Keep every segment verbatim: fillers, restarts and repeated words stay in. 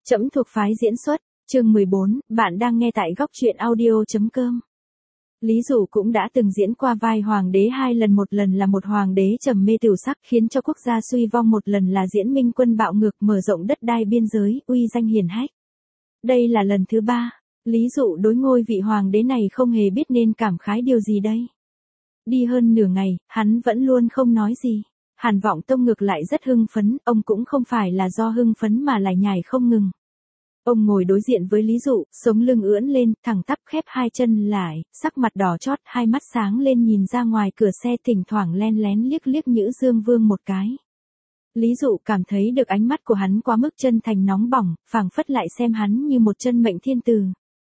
Trẫm thuộc phái diễn xuất, chương mười bốn, bạn đang nghe tại góc truyện audio.com. Lý Dụ cũng đã từng diễn qua vai hoàng đế hai lần, một lần là một hoàng đế trầm mê tửu sắc khiến cho quốc gia suy vong, một lần là diễn minh quân bạo ngược mở rộng đất đai biên giới, uy danh hiển hách. Đây là lần thứ ba, Lý Dụ đối ngôi vị hoàng đế này không hề biết nên cảm khái điều gì đây. Đi hơn nửa ngày, hắn vẫn luôn không nói gì. Hàn Vọng Tông ngược lại rất hưng phấn, ông cũng không phải là do hưng phấn mà lại nhảy không ngừng. Ông ngồi đối diện với Lý Dụ, sống lưng ưỡn lên, thẳng tắp khép hai chân lại, sắc mặt đỏ chót, hai mắt sáng lên nhìn ra ngoài cửa xe, thỉnh thoảng len lén liếc liếc Nhữ Dương Vương một cái. Lý Dụ cảm thấy được ánh mắt của hắn quá mức chân thành nóng bỏng, phảng phất lại xem hắn như một chân mệnh thiên tử.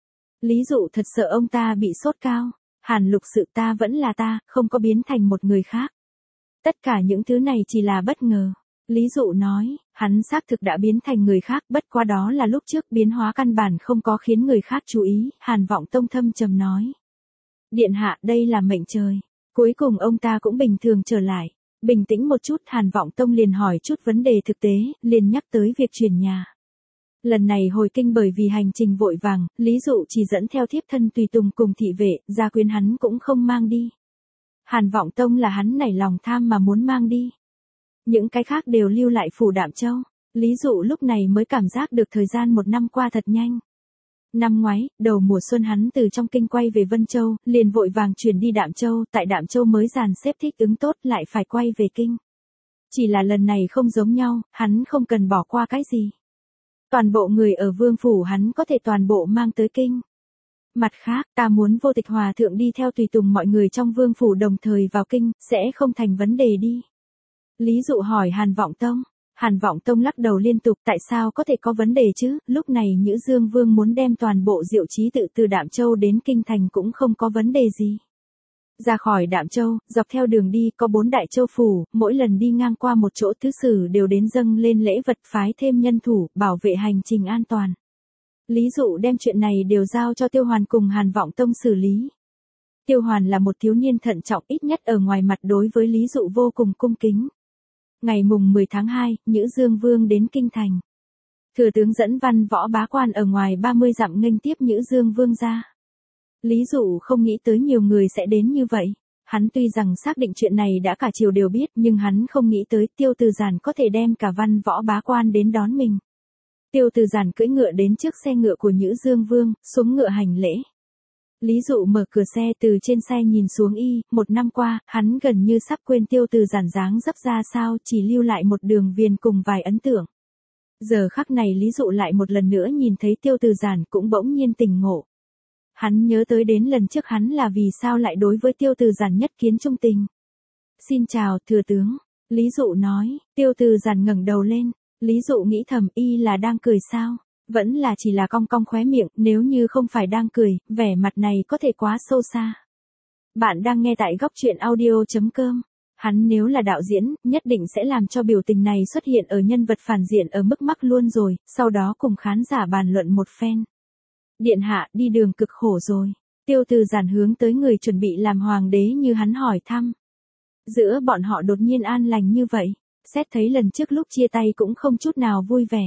Lý Dụ thật sợ ông ta bị sốt cao. Hàn Lục Sự, ta vẫn là ta, không có biến thành một người khác. Tất cả những thứ này chỉ là bất ngờ. Lý Dụ nói, hắn xác thực đã biến thành người khác, bất quá đó là lúc trước, biến hóa căn bản không có khiến người khác chú ý. Hàn Vọng Tông thâm trầm nói. Điện hạ, đây là mệnh trời. Cuối cùng ông ta cũng bình thường trở lại. Bình tĩnh một chút, Hàn Vọng Tông liền hỏi chút vấn đề thực tế, liền nhắc tới việc chuyển nhà. Lần này hồi kinh bởi vì hành trình vội vàng, Lý Dụ chỉ dẫn theo thiếp thân tùy tùng cùng thị vệ, gia quyến hắn cũng không mang đi. Hàn Vọng Tông là hắn nảy lòng tham mà muốn mang đi. Những cái khác đều lưu lại phủ Đạm Châu. Lý Dụ lúc này mới cảm giác được thời gian một năm qua thật nhanh. Năm ngoái, đầu mùa xuân hắn từ trong kinh quay về Vân Châu, liền vội vàng chuyển đi Đạm Châu, tại Đạm Châu mới dàn xếp thích ứng tốt lại phải quay về kinh. Chỉ là lần này không giống nhau, hắn không cần bỏ qua cái gì. Toàn bộ người ở vương phủ hắn có thể toàn bộ mang tới kinh. Mặt khác, ta muốn Vô Tịch Hòa thượng đi theo tùy tùng mọi người trong vương phủ đồng thời vào kinh, sẽ không thành vấn đề đi. Lý Dụ hỏi Hàn Vọng Tông. Hàn Vọng Tông lắc đầu liên tục, tại sao có thể có vấn đề chứ, lúc này Nhữ Dương Vương muốn đem toàn bộ Diệu Chí Tự từ Đạm Châu đến kinh thành cũng không có vấn đề gì. Ra khỏi Đạm Châu, dọc theo đường đi có bốn đại châu phủ, mỗi lần đi ngang qua một chỗ thứ sử đều đến dâng lên lễ vật, phái thêm nhân thủ, bảo vệ hành trình an toàn. Lý Dụ đem chuyện này đều giao cho Tiêu Hoàn cùng Hàn Vọng Tông xử lý. Tiêu Hoàn là một thiếu niên thận trọng, ít nhất ở ngoài mặt đối với Lý Dụ vô cùng cung kính. Ngày mùng mười tháng hai, Nhữ Dương Vương đến kinh thành. Thừa tướng dẫn văn võ bá quan ở ngoài ba mươi dặm nghênh tiếp Nhữ Dương Vương ra. Lý Dụ không nghĩ tới nhiều người sẽ đến như vậy. Hắn tuy rằng xác định chuyện này đã cả triều đều biết, nhưng hắn không nghĩ tới Tiêu Từ Giản có thể đem cả văn võ bá quan đến đón mình. Tiêu Từ Giản cưỡi ngựa đến trước xe ngựa của Nhữ Dương Vương, xuống ngựa hành lễ. Lý Dụ mở cửa xe, từ trên xe nhìn xuống y, một năm qua, hắn gần như sắp quên Tiêu Từ Giản dáng dấp ra sao, chỉ lưu lại một đường viền cùng vài ấn tượng. Giờ khắc này Lý Dụ lại một lần nữa nhìn thấy Tiêu Từ Giản cũng bỗng nhiên tỉnh ngộ. Hắn nhớ tới đến lần trước hắn là vì sao lại đối với Tiêu Từ Giản nhất kiến trung tình. Xin chào, thừa tướng. Lý Dụ nói. Tiêu Từ Giản ngẩng đầu lên. Lý Dụ nghĩ thầm, y là đang cười sao? Vẫn là chỉ là cong cong khóe miệng, nếu như không phải đang cười, vẻ mặt này có thể quá sâu xa. Bạn đang nghe tại góc truyện audio.com. Hắn nếu là đạo diễn, nhất định sẽ làm cho biểu tình này xuất hiện ở nhân vật phản diện ở mức mắc luôn rồi, sau đó cùng khán giả bàn luận một phen. Điện hạ, đi đường cực khổ rồi. Tiêu Từ Giản hướng tới người chuẩn bị làm hoàng đế như hắn hỏi thăm. Giữa bọn họ đột nhiên an lành như vậy, xét thấy lần trước lúc chia tay cũng không chút nào vui vẻ.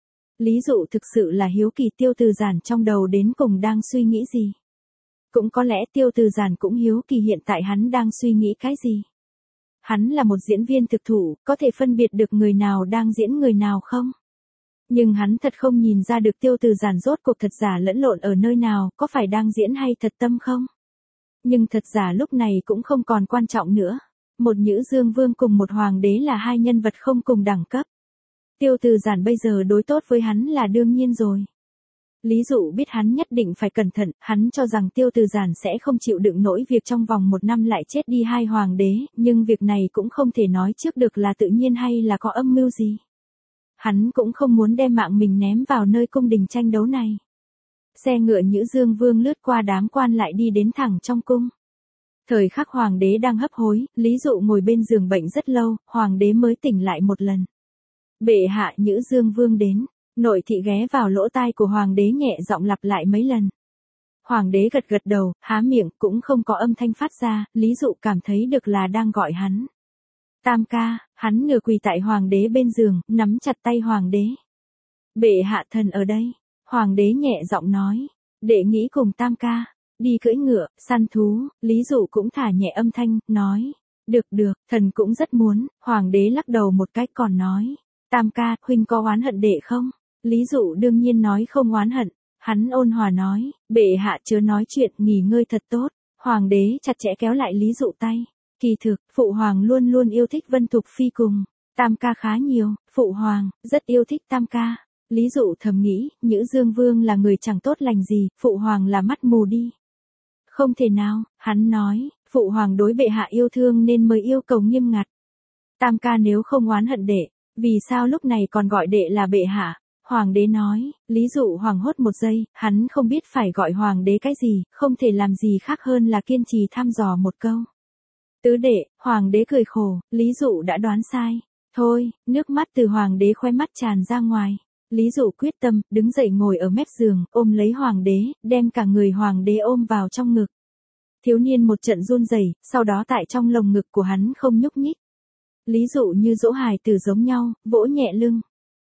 Lý Dụ thực sự là hiếu kỳ Tiêu Từ Giản trong đầu đến cùng đang suy nghĩ gì. Cũng có lẽ Tiêu Từ Giản cũng hiếu kỳ hiện tại hắn đang suy nghĩ cái gì. Hắn là một diễn viên thực thụ, có thể phân biệt được người nào đang diễn người nào không? Nhưng hắn thật không nhìn ra được Tiêu Từ Giản rốt cuộc thật giả lẫn lộn ở nơi nào, có phải đang diễn hay thật tâm không? Nhưng thật giả lúc này cũng không còn quan trọng nữa. Một Nhữ Dương Vương cùng một hoàng đế là hai nhân vật không cùng đẳng cấp. Tiêu Từ Giản bây giờ đối tốt với hắn là đương nhiên rồi. Lý Dụ biết hắn nhất định phải cẩn thận, hắn cho rằng Tiêu Từ Giản sẽ không chịu đựng nổi việc trong vòng một năm lại chết đi hai hoàng đế, nhưng việc này cũng không thể nói trước được là tự nhiên hay là có âm mưu gì. Hắn cũng không muốn đem mạng mình ném vào nơi cung đình tranh đấu này. Xe ngựa Nhữ Dương Vương lướt qua đám quan lại đi đến thẳng trong cung. Thời khắc hoàng đế đang hấp hối, Lý Dụ ngồi bên giường bệnh rất lâu, hoàng đế mới tỉnh lại một lần. Bệ hạ, Nhữ Dương Vương đến. Nội thị ghé vào lỗ tai của hoàng đế nhẹ giọng lặp lại mấy lần. Hoàng đế gật gật đầu, há miệng, cũng không có âm thanh phát ra, Lý Dụ cảm thấy được là đang gọi hắn. Tam ca, hắn nửa quỳ tại hoàng đế bên giường, nắm chặt tay hoàng đế. Bệ hạ thần ở đây. Hoàng đế nhẹ giọng nói. Đệ nghĩ cùng tam ca. Đi cưỡi ngựa, săn thú, Lý Dụ cũng thả nhẹ âm thanh, nói. Được được, thần cũng rất muốn. Hoàng đế lắc đầu một cách còn nói. Tam ca, huynh có oán hận đệ không? Lý Dụ đương nhiên nói không oán hận. Hắn ôn hòa nói, bệ hạ chớ nói chuyện, nghỉ ngơi thật tốt. Hoàng đế chặt chẽ kéo lại Lý Dụ tay. Kỳ thực, phụ hoàng luôn luôn yêu thích Vân Thục Phi cùng tam ca khá nhiều, phụ hoàng rất yêu thích tam ca. Lý Dụ thầm nghĩ, Nhữ Dương Vương là người chẳng tốt lành gì, phụ hoàng là mắt mù đi. Không thể nào, hắn nói, phụ hoàng đối bệ hạ yêu thương nên mới yêu cầu nghiêm ngặt. Tam ca nếu không oán hận đệ, vì sao lúc này còn gọi đệ là bệ hạ? Hoàng đế nói. Lý Dụ hoảng hốt một giây, hắn không biết phải gọi hoàng đế cái gì, không thể làm gì khác hơn là kiên trì thăm dò một câu. Tứ đệ, hoàng đế cười khổ, Lý Dụ đã đoán sai. Thôi, nước mắt từ hoàng đế khóe mắt tràn ra ngoài. Lý Dụ quyết tâm, đứng dậy ngồi ở mép giường, ôm lấy hoàng đế, đem cả người hoàng đế ôm vào trong ngực. Thiếu niên một trận run rẩy, sau đó tại trong lồng ngực của hắn không nhúc nhích. Lý Dụ như dỗ hài tử giống nhau, vỗ nhẹ lưng.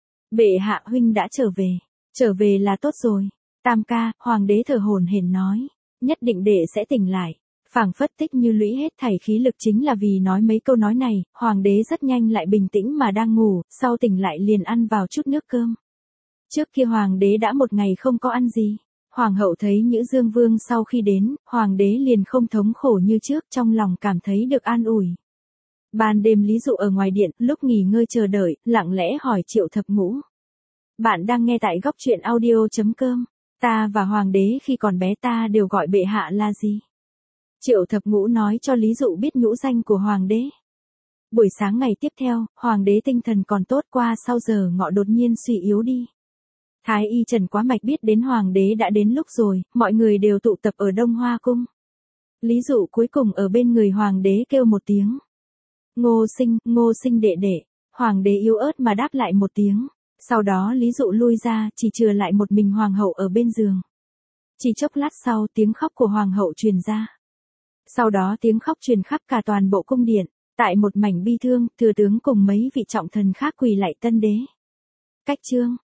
Bệ hạ huynh đã trở về, trở về là tốt rồi. Tam ca, hoàng đế thở hổn hển nói, nhất định đệ sẽ tỉnh lại. Phảng phất tích như lũy hết thảy khí lực chính là vì nói mấy câu nói này, hoàng đế rất nhanh lại bình tĩnh mà đang ngủ, sau tỉnh lại liền ăn vào chút nước cơm. Trước kia hoàng đế đã một ngày không có ăn gì. Hoàng hậu thấy Nhữ Dương Vương sau khi đến, hoàng đế liền không thống khổ như trước, trong lòng cảm thấy được an ủi. Ban đêm Lý Dụ ở ngoài điện, lúc nghỉ ngơi chờ đợi, lặng lẽ hỏi Triệu Thập Ngũ. Bạn đang nghe tại góc truyện audio chấm com. Ta và hoàng đế khi còn bé ta đều gọi bệ hạ là gì? Triệu Thập Ngũ nói cho Lý Dụ biết nhũ danh của hoàng đế. Buổi sáng ngày tiếp theo, hoàng đế tinh thần còn tốt, qua sau giờ ngọ đột nhiên suy yếu đi. Thái y Trần Quá Mạch biết đến hoàng đế đã đến lúc rồi, mọi người đều tụ tập ở Đông Hoa Cung. Lý Dụ cuối cùng ở bên người hoàng đế kêu một tiếng. Ngô Sinh, Ngô Sinh đệ đệ. Hoàng đế yếu ớt mà đáp lại một tiếng. Sau đó Lý Dụ lui ra, chỉ chừa lại một mình hoàng hậu ở bên giường. Chỉ chốc lát sau, tiếng khóc của hoàng hậu truyền ra. Sau đó tiếng khóc truyền khắp cả toàn bộ cung điện. Tại một mảnh bi thương, thừa tướng cùng mấy vị trọng thần khác quỳ lạy tân đế. Cách chương